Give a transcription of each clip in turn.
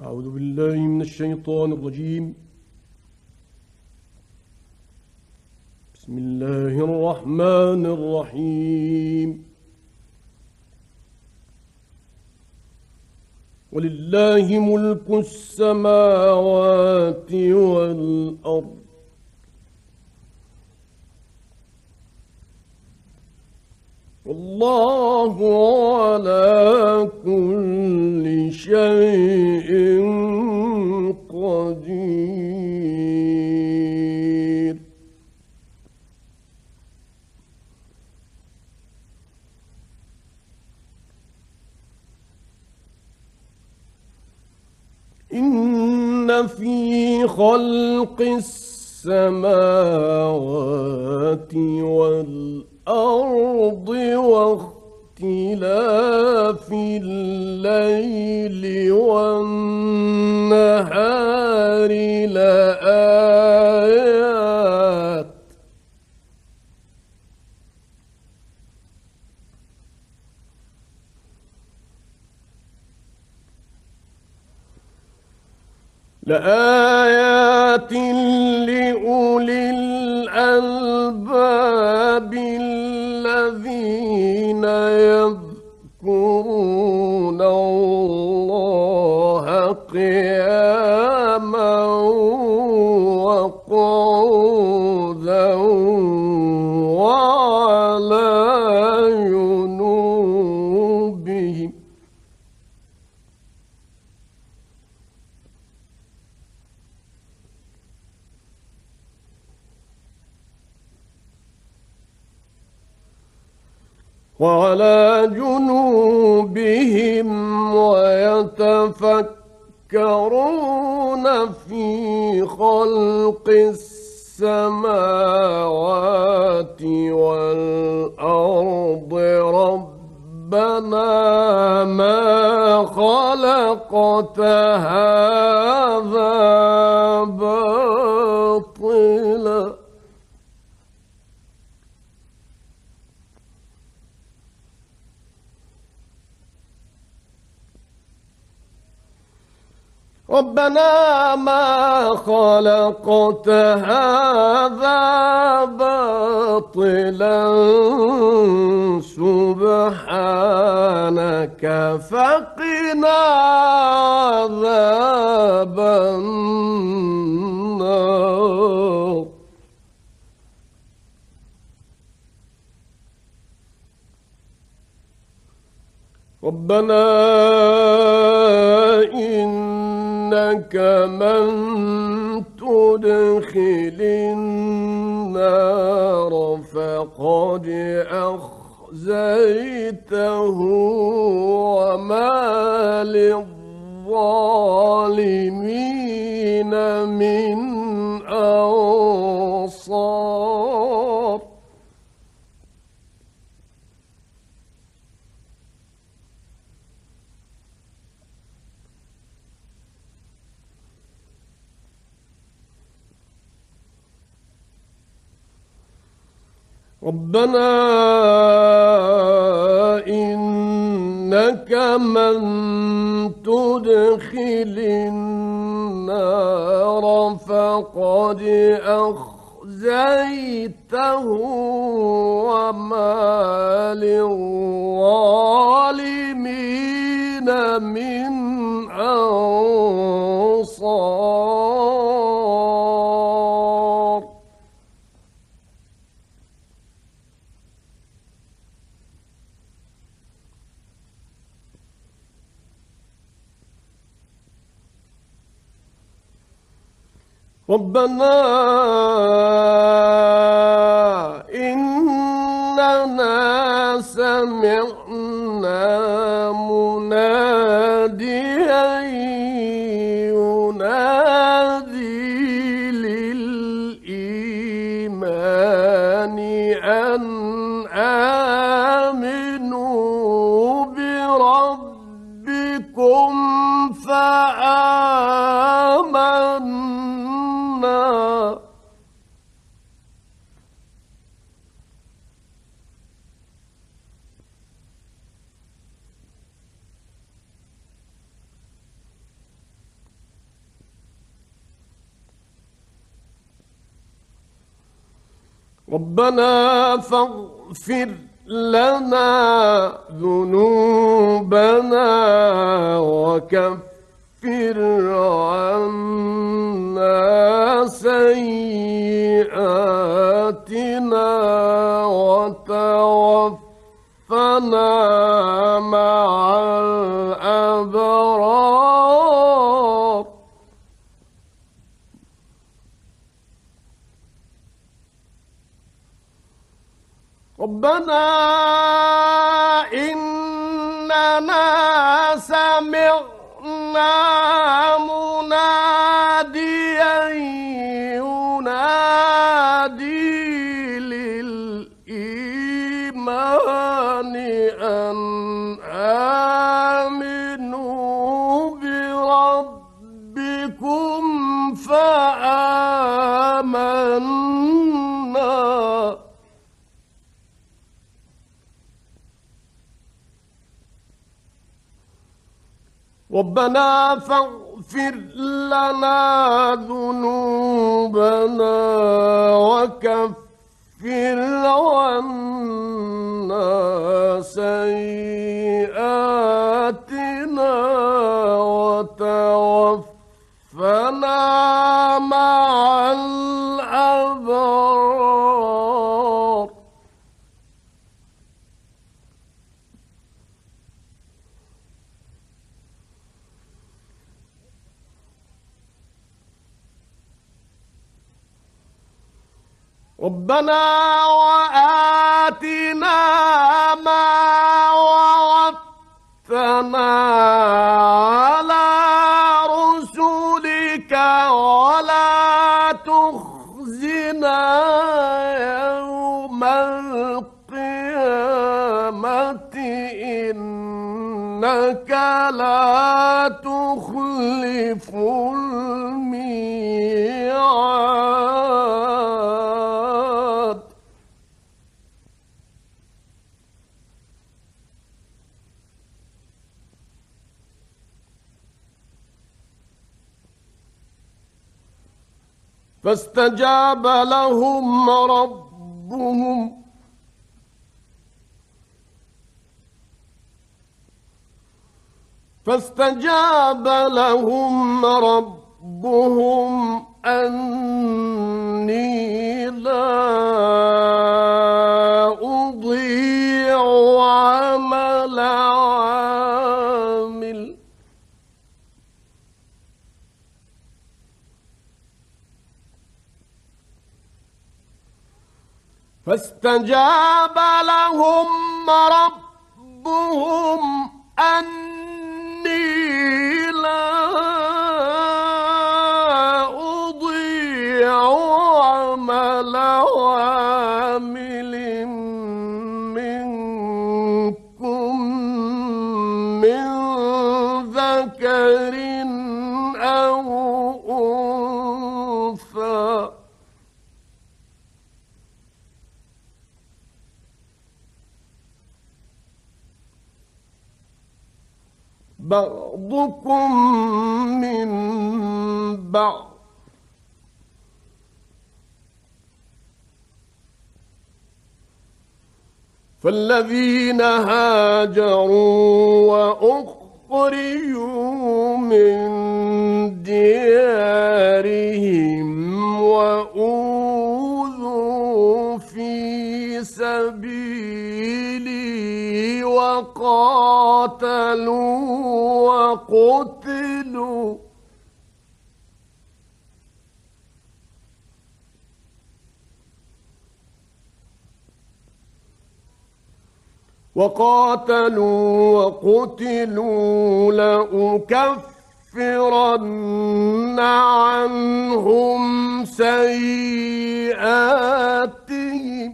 أعوذ بالله من الشيطان الرجيم. بسم الله الرحمن الرحيم. ولله ملك السماوات والأرض والله على كل شيء قدير. إن في خلق السماوات والأرض واختلاف الليل والنهار لآيات لأولي الألباب الذين يذكرون الله قياما وقعودا وعلى جنوبهم ويتفكرون في خلق السماوات والأرض ربنا ما خلقت هذا باطلا ربنا ما خلقت هذا باطلا سبحانك فقنا عذاب النار. ربنا إنك من تدخل النار فقد أخزيته وما للظالمين من أنصار. ربنا إنك من تدخل النار فقد أخزيته وما للظالمين من أنصار. ربنا إننا سمعنا مناديا ينادي للإيمان أن آمنوا بربكم فآمنا. ربنا فاغفر لنا ذنوبنا وكفر عنا سيئاتنا وتوفنا مع الأبرار. ربنا إننا سمعنا مناديا ينادي للإيمان أن آمنوا بربكم فآمنا. ربنا فاغفر لنا ذنوبنا وكفر عنا سيئاتنا وتوفنا مع الأبرار. ربنا وآتنا ما وعدتنا على رسلك ولا تخزنا يوم القيامة إنك لا تخلف الميعاد. فاستجاب لهم ربهم أني لا أضيع عمل عامل. فاستجاب لهم ربهم أني لا أضيع عمل عامل منكم من ذكر أو أنثى بعضكم من بعض فالذين هاجروا وأخرجوا من ديارهم وأوذوا في سبيلي وقاتلوا وقتلوا لأكفرن عنهم سيئاتهم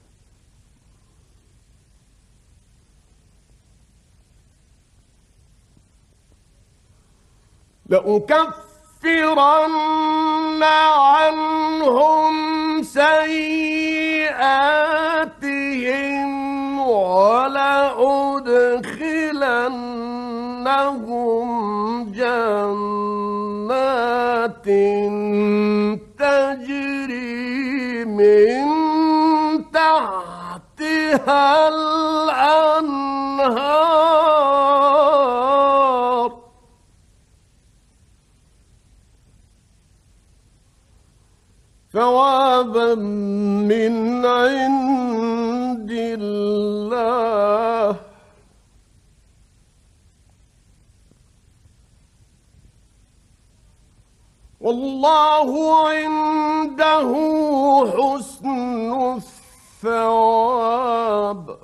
ولأدخلنهم جنات تجري من تحتها الأنهار ثوابا من عند الله والله عنده حسن الثواب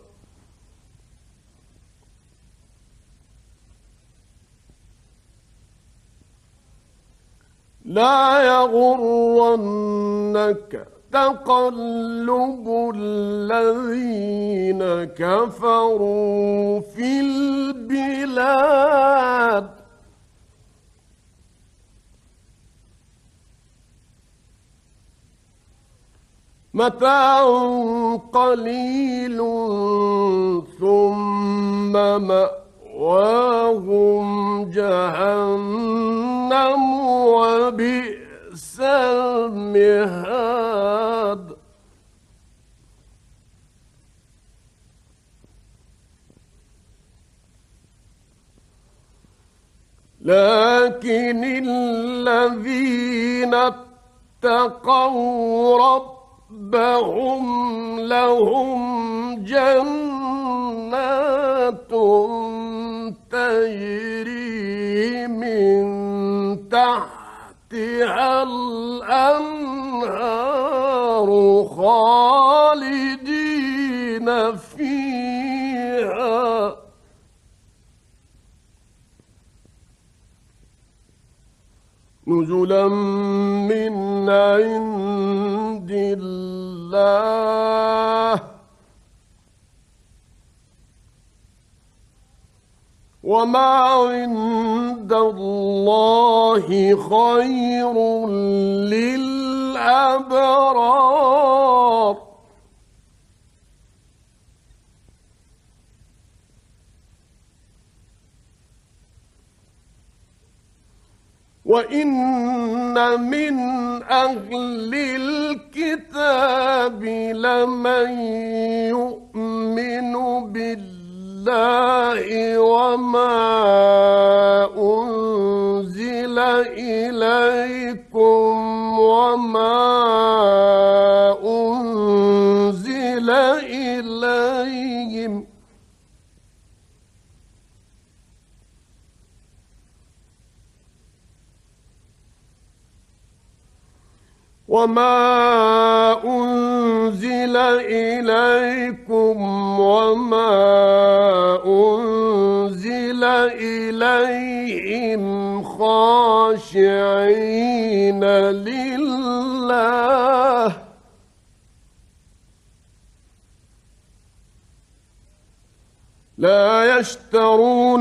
لا يغرنك تقلب الذين كفروا في البلاد متاع قليل ثم مأواهم جهنم وبئس المهاد لكن الذين اتقوا ربهم لهم جنات تجري من تحتها الأنهار خالدين فيها نزلا من عند الله وما عند الله خير للأبرار وإن من أهل الكتاب لمن يؤمن بالله وما أنزل إليكم وما أنزل إليهم وما أنزل إليهم خاشعين لله لا يشترون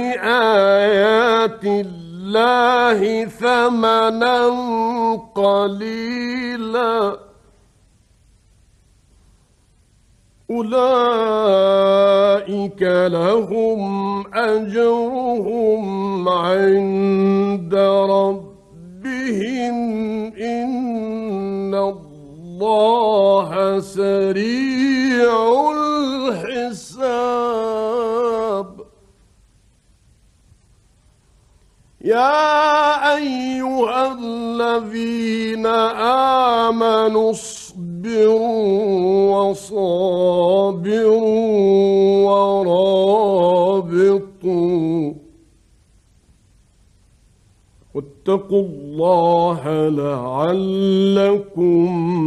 بآيات الله ثمنا قليلا أولئك لهم أجرهم عند ربهم إن الله سريع الحساب يا أيها الذين آمنوا اصبروا وصابروا ورابطوا واتقوا الله لعلكم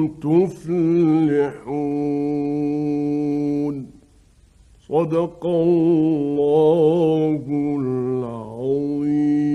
تفلحون صدق الله العظيم.